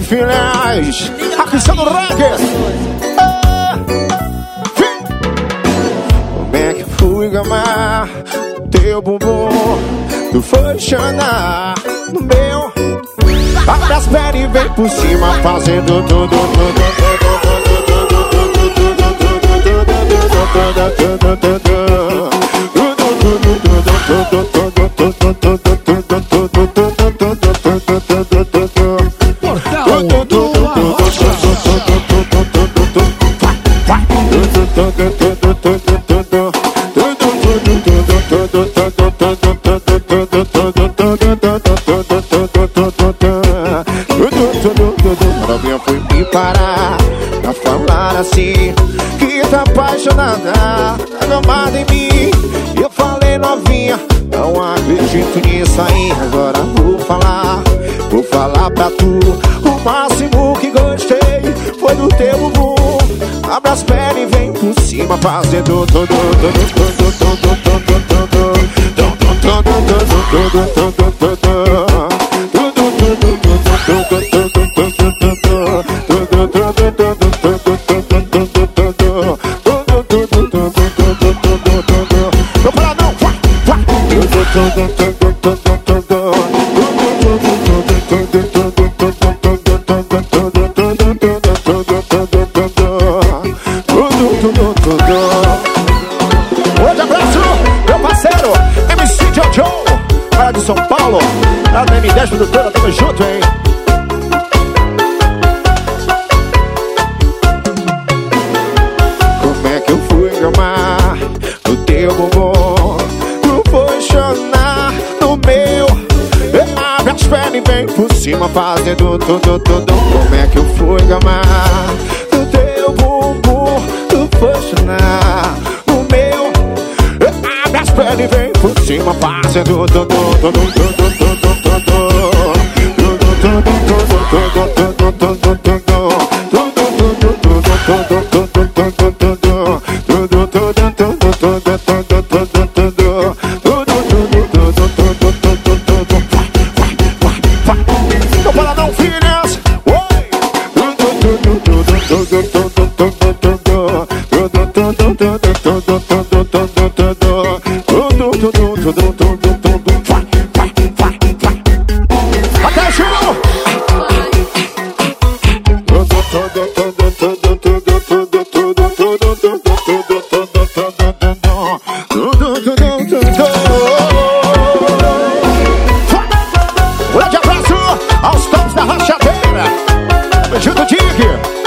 filhas, a questão do reggae. Como é que fui gamar teu bumbum? Tu foi chanar no meu. Abre as pernas e vem por cima fazendo tudo. Novinha foi me parar pra falar assim, que tá apaixonada, amada em mim. Eu falei, novinha, não acredito nisso aí. Agora vou falar pra tu. O máximo que gostei foi do teu bumbum. Abre as pernas e vem por cima fazendo Hoje abraço, meu parceiro MC Jojo, lá de São Paulo, lá da M10 Produtora, tamo junto, hein? Como é que eu fui gamar no teu bumbum? Tu foi chorar no meu. Abre as pernas e vem por cima fazendo tudo. Como é que eu fui gamar no teu bumbum? Tu foi chorar no meu. Abre as pernas e vem por cima fazendo tudo. Até Gil! Grande abraço aos tops da rachadeira. Beijo do Tigre.